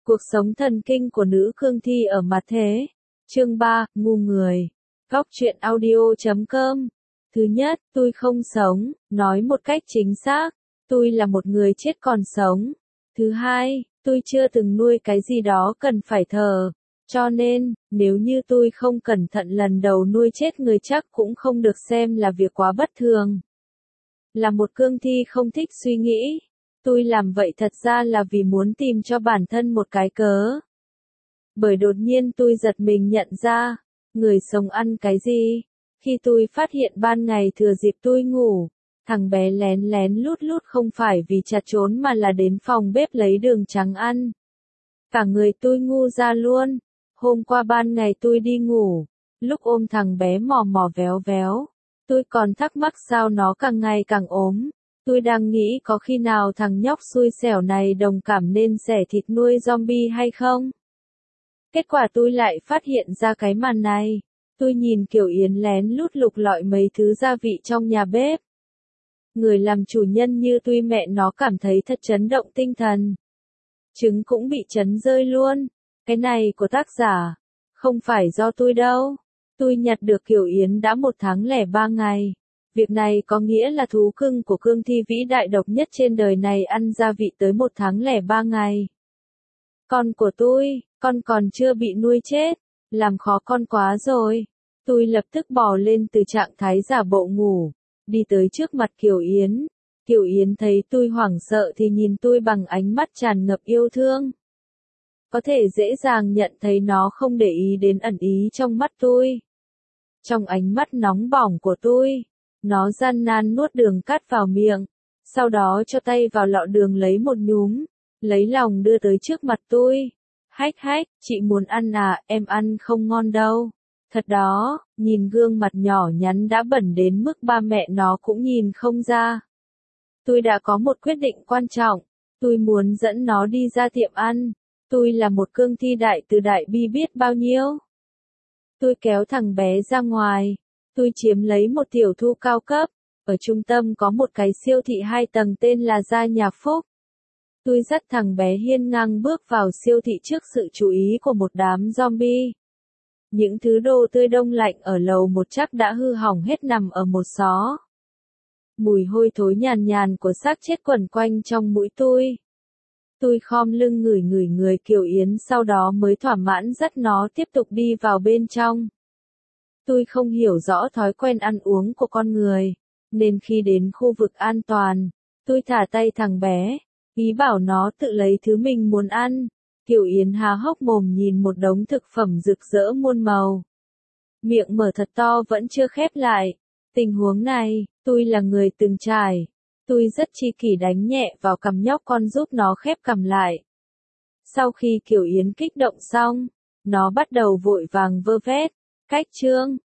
Cuộc sống thần kinh của nữ cương thi ở mặt thế. Chương 3, ngu người. Góc truyện audio.com. Thứ nhất, tôi không sống, nói một cách chính xác, tôi là một người chết còn sống. Thứ hai, tôi chưa từng nuôi cái gì đó cần phải thờ. Cho nên, nếu như tôi không cẩn thận lần đầu nuôi chết người chắc cũng không được xem là việc quá bất thường. Là một cương thi không thích suy nghĩ. Tôi làm vậy thật ra là vì muốn tìm cho bản thân một cái cớ. Bởi đột nhiên tôi giật mình nhận ra, người sống ăn cái gì? Khi tôi phát hiện ban ngày thừa dịp tôi ngủ, thằng bé lén lén lút lút không phải vì chặt trốn mà là đến phòng bếp lấy đường trắng ăn. Cả người tôi ngu ra luôn. Hôm qua ban ngày tôi đi ngủ, lúc ôm thằng bé mò mò véo véo, tôi còn thắc mắc sao nó càng ngày càng ốm. Tôi đang nghĩ có khi nào thằng nhóc xui xẻo này đồng cảm nên xẻ thịt nuôi zombie hay không? Kết quả tôi lại phát hiện ra cái màn này. Tôi nhìn Kiều Yến lén lút lục lọi mấy thứ gia vị trong nhà bếp. Người làm chủ nhân như tôi mẹ nó cảm thấy thật chấn động tinh thần. Trứng cũng bị chấn rơi luôn. Cái này của tác giả. Không phải do tôi đâu. Tôi nhặt được Kiều Yến đã 1 tháng lẻ 3 ngày. Việc này có nghĩa là thú cưng của cương thi vĩ đại độc nhất trên đời này ăn gia vị tới 1 tháng lẻ 3 ngày. Con của tôi, con còn chưa bị nuôi chết, làm khó con quá rồi. Tôi lập tức bò lên từ trạng thái giả bộ ngủ, đi tới trước mặt Kiều Yến. Kiều Yến thấy tôi hoảng sợ thì nhìn tôi bằng ánh mắt tràn ngập yêu thương. Có thể dễ dàng nhận thấy nó không để ý đến ẩn ý trong mắt tôi. Trong ánh mắt nóng bỏng của tôi, nó gian nan nuốt đường cát vào miệng, sau đó cho tay vào lọ đường lấy một nhúm, lấy lòng đưa tới trước mặt tôi. Hách hách, chị muốn ăn à, em ăn không ngon đâu. Thật đó, nhìn gương mặt nhỏ nhắn đã bẩn đến mức ba mẹ nó cũng nhìn không ra. Tôi đã có một quyết định quan trọng, tôi muốn dẫn nó đi ra tiệm ăn. Tôi là một cương thi đại từ đại bi biết bao nhiêu. Tôi kéo thằng bé ra ngoài. Tôi chiếm lấy một tiểu thu cao cấp. Ở trung tâm có một cái siêu thị 2 tầng tên là Gia Nhà Phúc. Tôi dắt thằng bé hiên ngang bước vào siêu thị trước sự chú ý của một đám zombie. Những thứ đồ tươi đông lạnh ở lầu 1 chắc đã hư hỏng hết nằm ở một xó. Mùi hôi thối nhàn nhàn của xác chết quẩn quanh trong mũi tôi. Tôi khom lưng ngửi người Kiều Yến sau đó mới thỏa mãn dắt nó tiếp tục đi vào bên trong. Tôi không hiểu rõ thói quen ăn uống của con người, nên khi đến khu vực an toàn, tôi thả tay thằng bé, ý bảo nó tự lấy thứ mình muốn ăn. Kiều Yến há hốc mồm nhìn một đống thực phẩm rực rỡ muôn màu. Miệng mở thật to vẫn chưa khép lại. Tình huống này, tôi là người từng trải. Tôi rất chi kỷ đánh nhẹ vào cằm nhóc con giúp nó khép cằm lại. Sau khi Kiều Yến kích động xong, nó bắt đầu vội vàng vơ vét. Cách chương,